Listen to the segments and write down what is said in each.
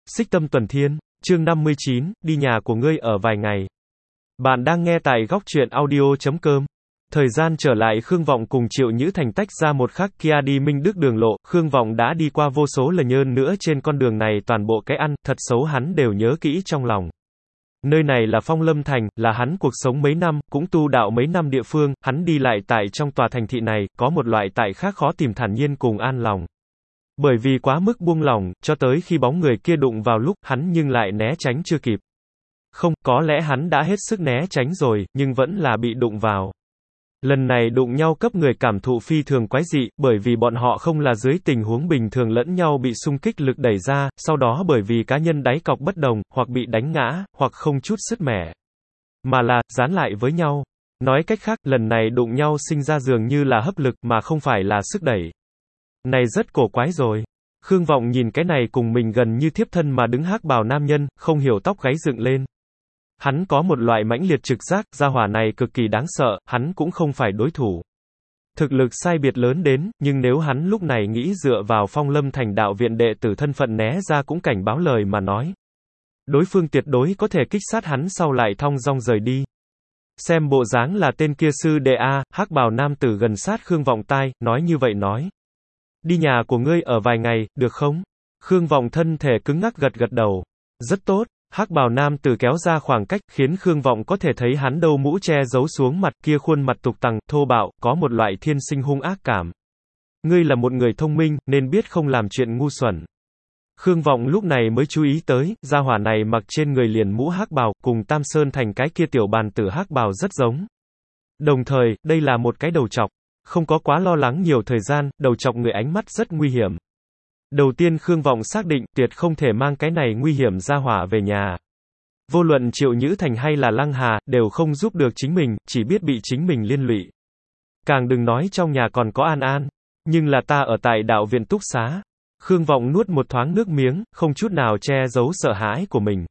Xích Tâm Tuần Thiên, chương 59, đi nhà của ngươi ở vài ngày. Bạn đang nghe tại góc truyện audio.com. Thời gian trở lại Khương Vọng cùng Triệu Nhữ Thành tách ra một khắc kia đi Minh Đức đường lộ, Khương Vọng đã đi qua vô số lần nhơn nữa trên con đường này toàn bộ cái ăn, thật xấu hắn đều nhớ kỹ trong lòng. Nơi này là Phong Lâm Thành, là hắn cuộc sống mấy năm, cũng tu đạo mấy năm địa phương, hắn đi lại tại trong tòa thành thị này, có một loại tại khác khó tìm thản nhiên cùng an lòng. Bởi vì quá mức buông lỏng, cho tới khi bóng người kia đụng vào lúc, hắn nhưng lại né tránh chưa kịp. Không, có lẽ hắn đã hết sức né tránh rồi, nhưng vẫn là bị đụng vào. Lần này đụng nhau cấp người cảm thụ phi thường quái dị, bởi vì bọn họ không là dưới tình huống bình thường lẫn nhau bị xung kích lực đẩy ra, sau đó bởi vì cá nhân đáy cọc bất đồng, hoặc bị đánh ngã, hoặc không chút sứt mẻ. Mà là, dán lại với nhau. Nói cách khác, lần này đụng nhau sinh ra dường như là hấp lực mà không phải là sức đẩy. Này rất cổ quái rồi. Khương Vọng nhìn cái này cùng mình gần như thiếp thân mà đứng hắc bào nam nhân, không hiểu tóc gáy dựng lên. Hắn có một loại mãnh liệt trực giác, gia hỏa này cực kỳ đáng sợ, hắn cũng không phải đối thủ. Thực lực sai biệt lớn đến, nhưng nếu hắn lúc này nghĩ dựa vào Phong Lâm Thành đạo viện đệ tử thân phận né ra cũng cảnh báo lời mà nói. Đối phương tuyệt đối có thể kích sát hắn sau lại thong dong rời đi. Xem bộ dáng là tên kia sư đệ A, hắc bào nam tử gần sát Khương Vọng tai, nói như vậy nói. Đi nhà của ngươi ở vài ngày, được không? Khương Vọng thân thể cứng ngắc gật gật đầu. Rất tốt. Hắc bào nam tử kéo ra khoảng cách, khiến Khương Vọng có thể thấy hắn đầu mũ che giấu xuống mặt kia khuôn mặt tục tằng, thô bạo, có một loại thiên sinh hung ác cảm. Ngươi là một người thông minh, nên biết không làm chuyện ngu xuẩn. Khương Vọng lúc này mới chú ý tới, gia hỏa này mặc trên người liền mũ hắc bào, cùng Tam Sơn Thành cái kia tiểu bàn tử hắc bào rất giống. Đồng thời, đây là một cái đầu trọc. Không có quá lo lắng nhiều thời gian, đầu trọc người ánh mắt rất nguy hiểm. Đầu tiên Khương Vọng xác định, tuyệt không thể mang cái này nguy hiểm ra hỏa về nhà. Vô luận Triệu Nhữ Thành hay là Lăng Hà, đều không giúp được chính mình, chỉ biết bị chính mình liên lụy. Càng đừng nói trong nhà còn có An An. Nhưng là ta ở tại đạo viện túc xá. Khương Vọng nuốt một thoáng nước miếng, không chút nào che giấu sợ hãi của mình.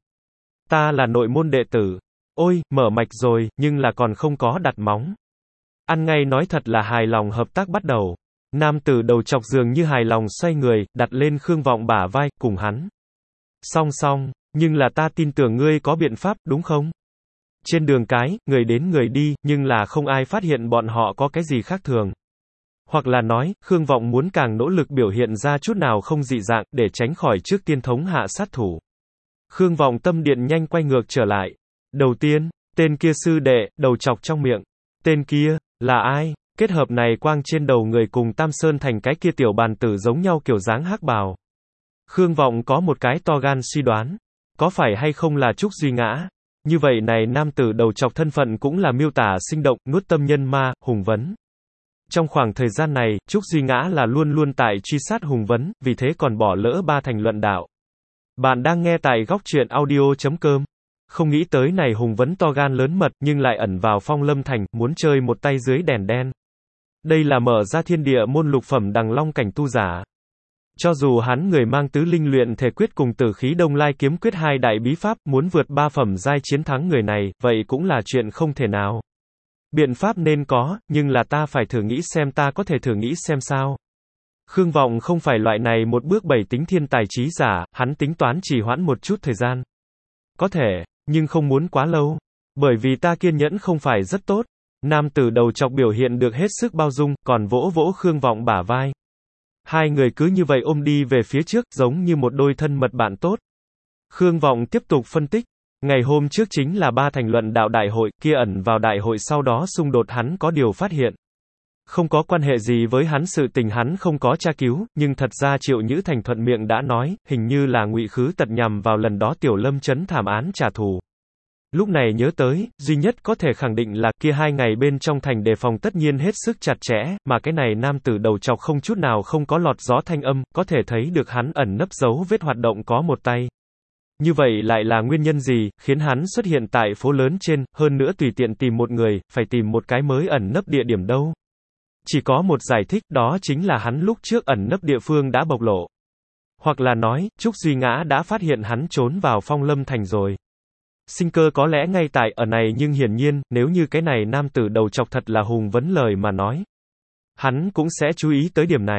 Ta là nội môn đệ tử. Ôi, mở mạch rồi, nhưng là còn không có đặt móng. Ăn ngay nói thật là hài lòng hợp tác bắt đầu. Nam tử đầu chọc dường như hài lòng xoay người, đặt lên Khương Vọng bả vai, cùng hắn. Song, nhưng là ta tin tưởng ngươi có biện pháp, đúng không? Trên đường cái, người đến người đi, nhưng là không ai phát hiện bọn họ có cái gì khác thường. Hoặc là nói, Khương Vọng muốn càng nỗ lực biểu hiện ra chút nào không dị dạng, để tránh khỏi trước tiên thống hạ sát thủ. Khương Vọng tâm điện nhanh quay ngược trở lại. Đầu tiên, tên kia sư đệ, đầu chọc trong miệng. Tên kia, là ai? Kết hợp này quang trên đầu người cùng Tam Sơn Thành cái kia tiểu bàn tử giống nhau kiểu dáng hắc bào. Khương Vọng có một cái to gan suy đoán. Có phải hay không là Trúc Duy Ngã? Như vậy này nam tử đầu chọc thân phận cũng là miêu tả sinh động, nuốt tâm nhân ma, Hùng Vấn. Trong khoảng thời gian này, Trúc Duy Ngã là luôn luôn tại truy sát Hùng Vấn, vì thế còn bỏ lỡ 3 thành luận đạo. Bạn đang nghe tại góc truyện audio.com. Không nghĩ tới này Hùng Vấn to gan lớn mật nhưng lại ẩn vào Phong Lâm Thành, muốn chơi một tay dưới đèn đen. Đây là mở ra thiên địa môn lục phẩm đằng long cảnh tu giả. Cho dù hắn người mang tứ linh luyện thể quyết cùng tử khí đông lai kiếm quyết 2 đại bí pháp, muốn vượt 3 phẩm giai chiến thắng người này, vậy cũng là chuyện không thể nào. Biện pháp nên có, nhưng là ta phải thử nghĩ xem ta có thể thử nghĩ xem sao. Khương Vọng không phải loại này một bước 7 tính thiên tài trí giả, hắn tính toán trì hoãn một chút thời gian. Có thể, nhưng không muốn quá lâu. Bởi vì ta kiên nhẫn không phải rất tốt. Nam tử đầu chọc biểu hiện được hết sức bao dung, còn vỗ vỗ Khương Vọng bả vai. Hai người cứ như vậy ôm đi về phía trước, giống như một đôi thân mật bạn tốt. Khương Vọng tiếp tục phân tích. Ngày hôm trước chính là 3 thành luận đạo đại hội, kia ẩn vào đại hội sau đó xung đột hắn có điều phát hiện. Không có quan hệ gì với hắn, sự tình hắn không có tra cứu, nhưng thật ra Triệu Nhữ Thành thuận miệng đã nói, hình như là Ngụy Khứ Tật nhằm vào lần đó Tiểu Lâm trấn thảm án trả thù. Lúc này nhớ tới, duy nhất có thể khẳng định là kia 2 ngày bên trong thành đề phòng tất nhiên hết sức chặt chẽ, mà cái này nam tử đầu chọc không chút nào không có lọt gió thanh âm, có thể thấy được hắn ẩn nấp dấu vết hoạt động có một tay. Như vậy lại là nguyên nhân gì, khiến hắn xuất hiện tại phố lớn trên, hơn nữa tùy tiện tìm một người, phải tìm một cái mới ẩn nấp địa điểm đâu? Chỉ có một giải thích, đó chính là hắn lúc trước ẩn nấp địa phương đã bộc lộ. Hoặc là nói, Trúc Duy Ngã đã phát hiện hắn trốn vào Phong Lâm Thành rồi. Sinh cơ có lẽ ngay tại ở này, nhưng hiển nhiên, nếu như cái này nam tử đầu chọc thật là Hùng Vấn lời mà nói. Hắn cũng sẽ chú ý tới điểm này.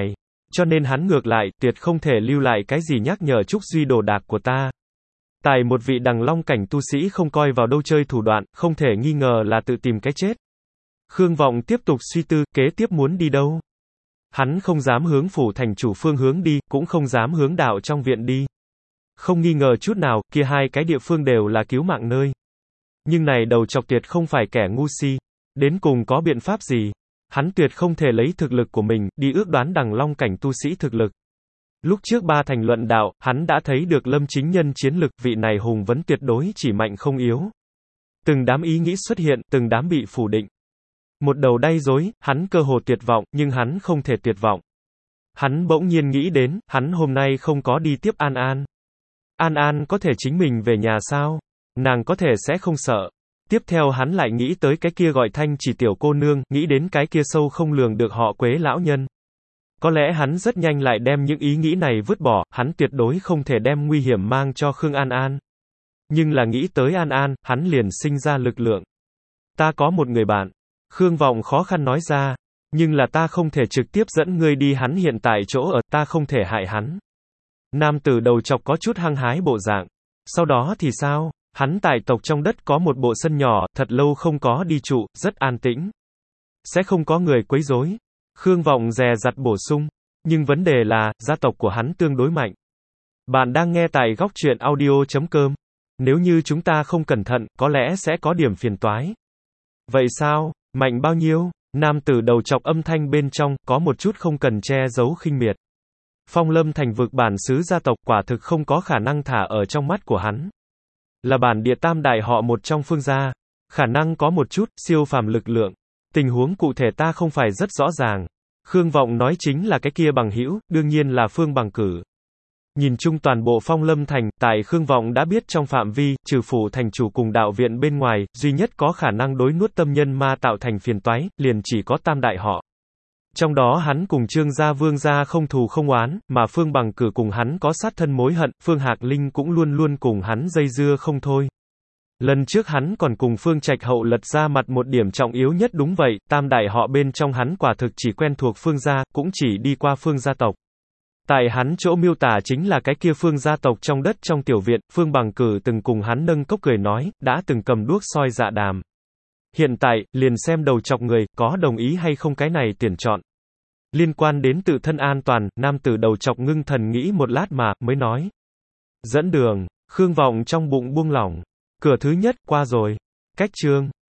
Cho nên hắn ngược lại, tuyệt không thể lưu lại cái gì nhắc nhở Trúc Duy đồ đạc của ta. Tài một vị đằng long cảnh tu sĩ không coi vào đâu chơi thủ đoạn, không thể nghi ngờ là tự tìm cái chết. Khương Vọng tiếp tục suy tư, kế tiếp muốn đi đâu. Hắn không dám hướng phủ thành chủ phương hướng đi, cũng không dám hướng đạo trong viện đi. Không nghi ngờ chút nào, kia hai cái địa phương đều là cứu mạng nơi. Nhưng này đầu chọc tuyệt không phải kẻ ngu si. Đến cùng có biện pháp gì? Hắn tuyệt không thể lấy thực lực của mình, đi ước đoán đằng long cảnh tu sĩ thực lực. Lúc trước ba thành luận đạo, hắn đã thấy được Lâm Chính Nhân chiến lực, vị này hùng vấn tuyệt đối chỉ mạnh không yếu. Từng đám ý nghĩ xuất hiện, từng đám bị phủ định. Một đầu đay rối, hắn cơ hồ tuyệt vọng, nhưng hắn không thể tuyệt vọng. Hắn bỗng nhiên nghĩ đến, hắn hôm nay không có đi tiếp An An. An An có thể chính mình về nhà sao? Nàng có thể sẽ không sợ. Tiếp theo hắn lại nghĩ tới cái kia gọi Thanh Chỉ tiểu cô nương, nghĩ đến cái kia sâu không lường được họ Quế lão nhân. Có lẽ hắn rất nhanh lại đem những ý nghĩ này vứt bỏ, hắn tuyệt đối không thể đem nguy hiểm mang cho Khương An An. Nhưng là nghĩ tới An An, hắn liền sinh ra lực lượng. Ta có một người bạn. Khương Vọng khó khăn nói ra. Nhưng là ta không thể trực tiếp dẫn ngươi đi hắn hiện tại chỗ ở, ta không thể hại hắn. Nam tử đầu chọc có chút hăng hái bộ dạng. Sau đó thì sao? Hắn tại tộc trong đất có một bộ sân nhỏ, thật lâu không có đi trụ, rất an tĩnh. Sẽ không có người quấy rối. Khương Vọng dè dặt bổ sung. Nhưng vấn đề là, gia tộc của hắn tương đối mạnh. Bạn đang nghe tại góc truyện audio.com. Nếu như chúng ta không cẩn thận, có lẽ sẽ có điểm phiền toái. Vậy sao? Mạnh bao nhiêu? Nam tử đầu chọc âm thanh bên trong, có một chút không cần che giấu khinh miệt. Phong Lâm thành vực bản xứ gia tộc quả thực không có khả năng thả ở trong mắt của hắn. Là bản địa tam đại họ một trong Phương gia. Khả năng có một chút, siêu phàm lực lượng. Tình huống cụ thể ta không phải rất rõ ràng. Khương Vọng nói chính là cái kia bằng hữu, đương nhiên là Phương Bằng Cử. Nhìn chung toàn bộ Phong Lâm thành, tại Khương Vọng đã biết trong phạm vi, trừ phủ thành chủ cùng đạo viện bên ngoài, duy nhất có khả năng đối nuốt tâm nhân ma tạo thành phiền toái, liền chỉ có tam đại họ. Trong đó hắn cùng Trương gia Vương gia không thù không oán, mà Phương Bằng Cử cùng hắn có sát thân mối hận, Phương Hạc Linh cũng luôn luôn cùng hắn dây dưa không thôi. Lần trước hắn còn cùng Phương Trạch Hậu lật ra mặt một điểm trọng yếu nhất, đúng vậy, tam đại họ bên trong hắn quả thực chỉ quen thuộc Phương gia, cũng chỉ đi qua Phương gia tộc. Tại hắn chỗ miêu tả chính là cái kia Phương gia tộc trong đất trong tiểu viện, Phương Bằng Cử từng cùng hắn nâng cốc cười nói, đã từng cầm đuốc soi dạ đàm. Hiện tại, liền xem đầu chọc người, có đồng ý hay không cái này tuyển chọn. Liên quan đến tự thân an toàn, nam tử đầu chọc ngưng thần nghĩ một lát mà, mới nói. Dẫn đường, Khương Vọng trong bụng buông lỏng. Cửa thứ nhất, qua rồi. Cách chương.